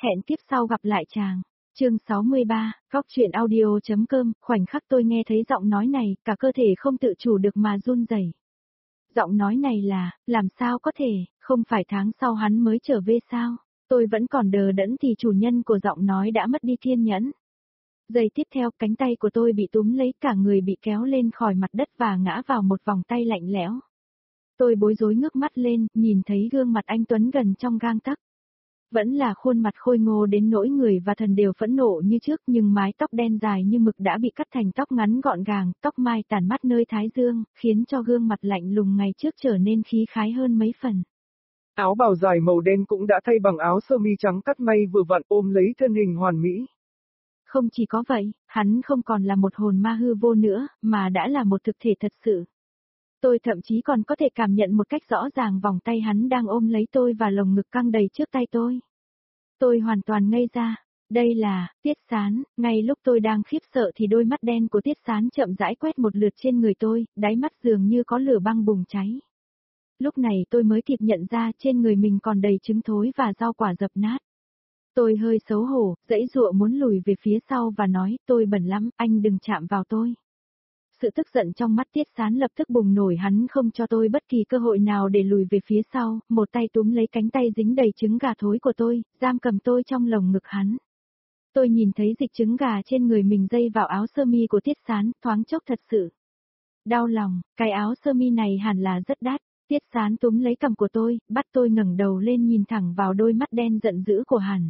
Hẹn kiếp sau gặp lại chàng. Chương 63, Góc truyện audio.com, khoảnh khắc tôi nghe thấy giọng nói này, cả cơ thể không tự chủ được mà run rẩy. Giọng nói này là, làm sao có thể, không phải tháng sau hắn mới trở về sao? Tôi vẫn còn đờ đẫn thì chủ nhân của giọng nói đã mất đi kiên nhẫn. Giây tiếp theo, cánh tay của tôi bị túm lấy, cả người bị kéo lên khỏi mặt đất và ngã vào một vòng tay lạnh lẽo. Tôi bối rối ngước mắt lên, nhìn thấy gương mặt anh Tuấn gần trong gang tấc. Vẫn là khuôn mặt khôi ngô đến nỗi người và thần đều phẫn nộ như trước, nhưng mái tóc đen dài như mực đã bị cắt thành tóc ngắn gọn gàng, tóc mai tản mát nơi thái dương, khiến cho gương mặt lạnh lùng ngày trước trở nên khí khái hơn mấy phần. Áo bào dài màu đen cũng đã thay bằng áo sơ mi trắng cắt may vừa vặn ôm lấy thân hình hoàn mỹ. Không chỉ có vậy, hắn không còn là một hồn ma hư vô nữa, mà đã là một thực thể thật sự. Tôi thậm chí còn có thể cảm nhận một cách rõ ràng vòng tay hắn đang ôm lấy tôi và lồng ngực căng đầy trước tay tôi. Tôi hoàn toàn ngây ra. Đây là, Tiết Sán. Ngay lúc tôi đang khiếp sợ thì đôi mắt đen của Tiết Sán chậm rãi quét một lượt trên người tôi, đáy mắt dường như có lửa băng bùng cháy. Lúc này tôi mới kịp nhận ra trên người mình còn đầy trứng thối và rau quả dập nát. Tôi hơi xấu hổ, giãy giụa muốn lùi về phía sau và nói, tôi bẩn lắm, anh đừng chạm vào tôi. Sự tức giận trong mắt Tiết Sán lập tức bùng nổi, hắn không cho tôi bất kỳ cơ hội nào để lùi về phía sau, một tay túm lấy cánh tay dính đầy trứng gà thối của tôi, giam cầm tôi trong lồng ngực hắn. Tôi nhìn thấy dịch trứng gà trên người mình dây vào áo sơ mi của Tiết Sán, thoáng chốc thật sự đau lòng, cái áo sơ mi này hẳn là rất đắt. Tiết Sán túm lấy cằm của tôi, bắt tôi ngẩng đầu lên nhìn thẳng vào đôi mắt đen giận dữ của hắn.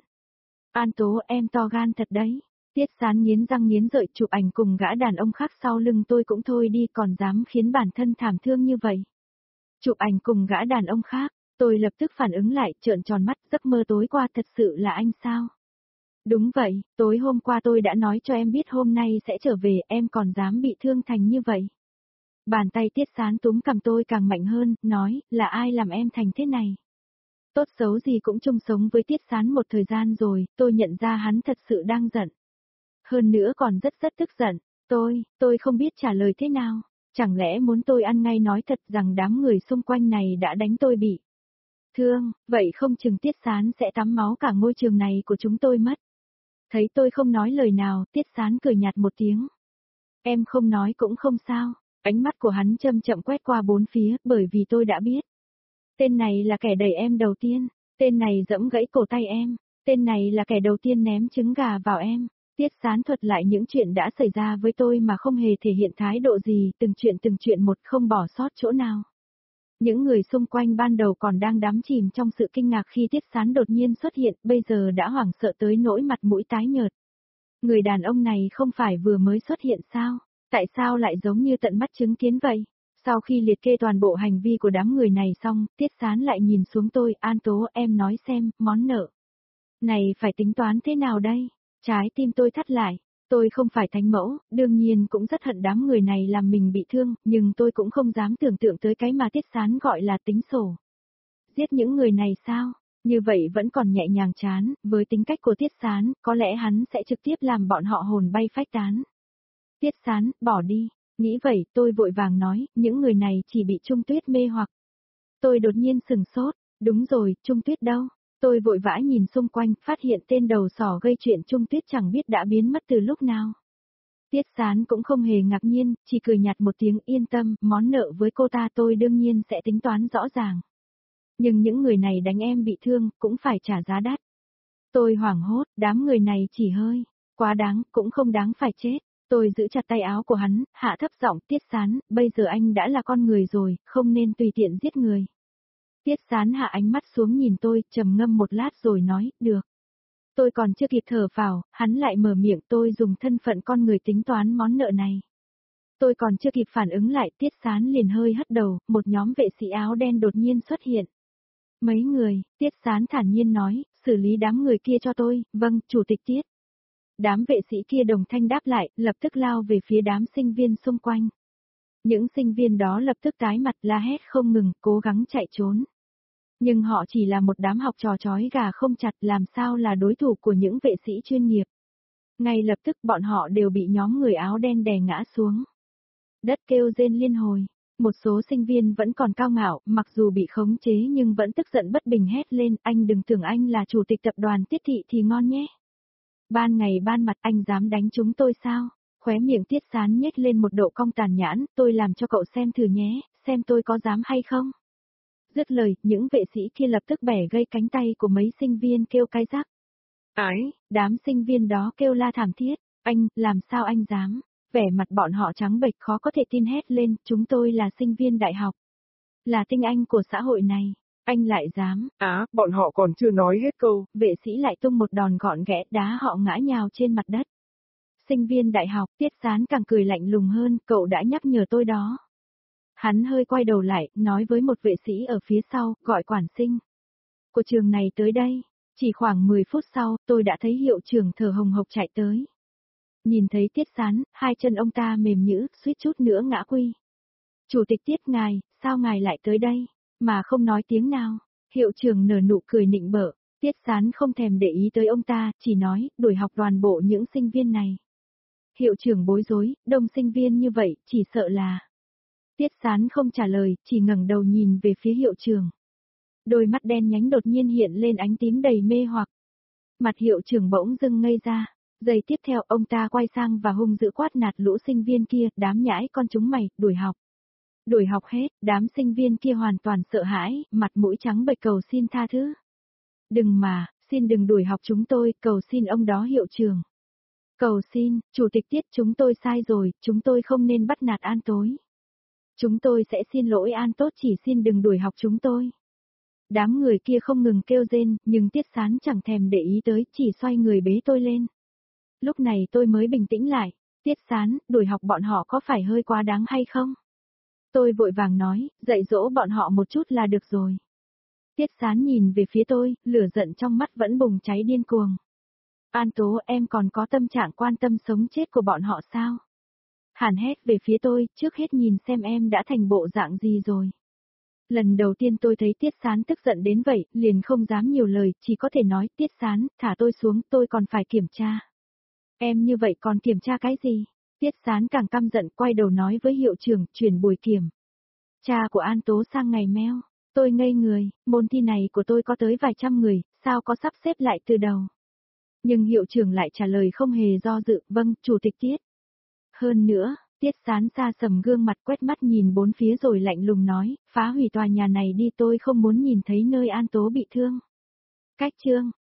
An Tố, em to gan thật đấy. Tiết Sán nghiến răng nghiến lợi chụp ảnh cùng gã đàn ông khác sau lưng tôi cũng thôi đi, còn dám khiến bản thân thảm thương như vậy. Chụp ảnh cùng gã đàn ông khác, tôi lập tức phản ứng lại, trợn tròn mắt, giấc mơ tối qua thật sự là anh sao? Đúng vậy, tối hôm qua tôi đã nói cho em biết hôm nay sẽ trở về, em còn dám bị thương thành như vậy. Bàn tay Tiết Sán túm cầm tôi càng mạnh hơn, nói, là ai làm em thành thế này? Tốt xấu gì cũng chung sống với Tiết Sán một thời gian rồi, tôi nhận ra hắn thật sự đang giận. Hơn nữa còn rất tức giận, tôi không biết trả lời thế nào. Chẳng lẽ muốn tôi ăn ngay nói thật rằng đám người xung quanh này đã đánh tôi bị thương, vậy không chừng Tiết Sán sẽ tắm máu cả ngôi trường này của chúng tôi mất. Thấy tôi không nói lời nào, Tiết Sán cười nhạt một tiếng. Em không nói cũng không sao. Ánh mắt của hắn chậm chậm quét qua bốn phía, bởi vì tôi đã biết. Tên này là kẻ đẩy em đầu tiên, tên này giẫm gãy cổ tay em, tên này là kẻ đầu tiên ném trứng gà vào em. Tiết Sán thuật lại những chuyện đã xảy ra với tôi mà không hề thể hiện thái độ gì, từng chuyện một không bỏ sót chỗ nào. Những người xung quanh ban đầu còn đang đắm chìm trong sự kinh ngạc khi Tiết Sán đột nhiên xuất hiện, bây giờ đã hoảng sợ tới nỗi mặt mũi tái nhợt. Người đàn ông này không phải vừa mới xuất hiện sao? Tại sao lại giống như tận mắt chứng kiến vậy? Sau khi liệt kê toàn bộ hành vi của đám người này xong, Tiết Sán lại nhìn xuống tôi, An Tố, em nói xem, món nợ này phải tính toán thế nào đây? Trái tim tôi thắt lại, tôi không phải thánh mẫu, đương nhiên cũng rất hận đám người này làm mình bị thương, nhưng tôi cũng không dám tưởng tượng tới cái mà Tiết Sán gọi là tính sổ. Giết những người này sao? Như vậy vẫn còn nhẹ nhàng chán, với tính cách của Tiết Sán, có lẽ hắn sẽ trực tiếp làm bọn họ hồn bay phách tán. Tiết Sán, bỏ đi. Nghĩ vậy, tôi vội vàng nói, những người này chỉ bị Trung Tuyết mê hoặc. Tôi đột nhiên sừng sốt, đúng rồi, Trung Tuyết đâu? Tôi vội vã nhìn xung quanh, phát hiện tên đầu sỏ gây chuyện Trung Tuyết chẳng biết đã biến mất từ lúc nào. Tiết Sán cũng không hề ngạc nhiên, chỉ cười nhạt một tiếng, yên tâm, món nợ với cô ta tôi đương nhiên sẽ tính toán rõ ràng. Nhưng những người này đánh em bị thương, cũng phải trả giá đắt. Tôi hoảng hốt, đám người này chỉ hơi quá đáng, cũng không đáng phải chết. Tôi giữ chặt tay áo của hắn, hạ thấp giọng, Tiết Sán, bây giờ anh đã là con người rồi, không nên tùy tiện giết người. Tiết Sán hạ ánh mắt xuống nhìn tôi, trầm ngâm một lát rồi nói, được. Tôi còn chưa kịp thở phào, hắn lại mở miệng, tôi dùng thân phận con người tính toán món nợ này. Tôi còn chưa kịp phản ứng lại, Tiết Sán liền hơi hất đầu, một nhóm vệ sĩ áo đen đột nhiên xuất hiện. Mấy người, Tiết Sán thản nhiên nói, xử lý đám người kia cho tôi, vâng, chủ tịch Tiết. Đám vệ sĩ kia đồng thanh đáp lại, lập tức lao về phía đám sinh viên xung quanh. Những sinh viên đó lập tức tái mặt la hét không ngừng, cố gắng chạy trốn. Nhưng họ chỉ là một đám học trò trói gà không chặt, làm sao là đối thủ của những vệ sĩ chuyên nghiệp. Ngay lập tức bọn họ đều bị nhóm người áo đen đè ngã xuống. Đất kêu rên liên hồi. Một số sinh viên vẫn còn cao ngạo, mặc dù bị khống chế nhưng vẫn tức giận bất bình hét lên, anh đừng tưởng anh là chủ tịch tập đoàn Tiết Thị thì ngon nhé. Ban ngày ban mặt anh dám đánh chúng tôi sao? Khóe miệng Tiết Sán nhếch lên một độ cong tàn nhãn, tôi làm cho cậu xem thử nhé, xem tôi có dám hay không. Dứt lời, những vệ sĩ kia lập tức bẻ gây cánh tay của mấy sinh viên kêu cái rắc. Ái, đám sinh viên đó kêu la thảm thiết, anh, làm sao anh dám? Vẻ mặt bọn họ trắng bệch khó có thể tin hét lên, chúng tôi là sinh viên đại học. Là tinh anh của xã hội này, anh lại dám. Bọn họ còn chưa nói hết câu. Vệ sĩ lại tung một đòn gọn ghẽ đá họ ngã nhào trên mặt đất. Sinh viên đại học, Tiết Sán càng cười lạnh lùng hơn, cậu đã nhắc nhở tôi đó. Hắn hơi quay đầu lại, nói với một vệ sĩ ở phía sau, gọi quản sinh của trường này tới đây. Chỉ khoảng 10 phút sau, tôi đã thấy hiệu trưởng thở hồng hộc chạy tới. Nhìn thấy Tiết Sán, hai chân ông ta mềm nhũn, suýt chút nữa ngã quy. Chủ tịch Tiết ngài, sao ngài lại tới đây, mà không nói tiếng nào? Hiệu trưởng nở nụ cười nịnh bợ, Tiết Sán không thèm để ý tới ông ta, chỉ nói, đuổi học toàn bộ những sinh viên này. Hiệu trưởng bối rối, đông sinh viên như vậy, chỉ sợ là... Tiết Sán không trả lời, chỉ ngẩng đầu nhìn về phía hiệu trưởng. Đôi mắt đen nhánh đột nhiên hiện lên ánh tím đầy mê hoặc. Mặt hiệu trưởng bỗng dưng ngây ra. Giây tiếp theo ông ta quay sang và hung dữ quát nạt lũ sinh viên kia, đám nhãi con chúng mày, đuổi học. Đuổi học hết, đám sinh viên kia hoàn toàn sợ hãi, mặt mũi trắng bệch cầu xin tha thứ. Đừng mà, xin đừng đuổi học chúng tôi, cầu xin ông đó hiệu trưởng. Cầu xin, chủ tịch Tiết chúng tôi sai rồi, chúng tôi không nên bắt nạt An Tối. Chúng tôi sẽ xin lỗi An Tốt, chỉ xin đừng đuổi học chúng tôi. Đám người kia không ngừng kêu rên, nhưng Tiết Sán chẳng thèm để ý tới, chỉ xoay người bế tôi lên. Lúc này tôi mới bình tĩnh lại, Tiết Sán, đuổi học bọn họ có phải hơi quá đáng hay không? Tôi vội vàng nói, dạy dỗ bọn họ một chút là được rồi. Tiết Sán nhìn về phía tôi, lửa giận trong mắt vẫn bùng cháy điên cuồng. An Tố, em còn có tâm trạng quan tâm sống chết của bọn họ sao? Hàn hét về phía tôi, trước hết nhìn xem em đã thành bộ dạng gì rồi. Lần đầu tiên tôi thấy Tiết Sán tức giận đến vậy, liền không dám nhiều lời, chỉ có thể nói, Tiết Sán, thả tôi xuống, tôi còn phải kiểm tra. Em như vậy còn kiểm tra cái gì? Tiết Sán càng căm giận, quay đầu nói với hiệu trưởng, chuyển buổi kiểm. Cha của An Tố sang ngày meo. Tôi ngây người, môn thi này của tôi có tới vài trăm người, sao có sắp xếp lại từ đầu? Nhưng hiệu trưởng lại trả lời không hề do dự, vâng, chủ tịch Tiết. Hơn nữa, Tiết Sán xa sầm gương mặt quét mắt nhìn bốn phía rồi lạnh lùng nói, phá hủy tòa nhà này đi, tôi không muốn nhìn thấy nơi An Tố bị thương. Cách chương.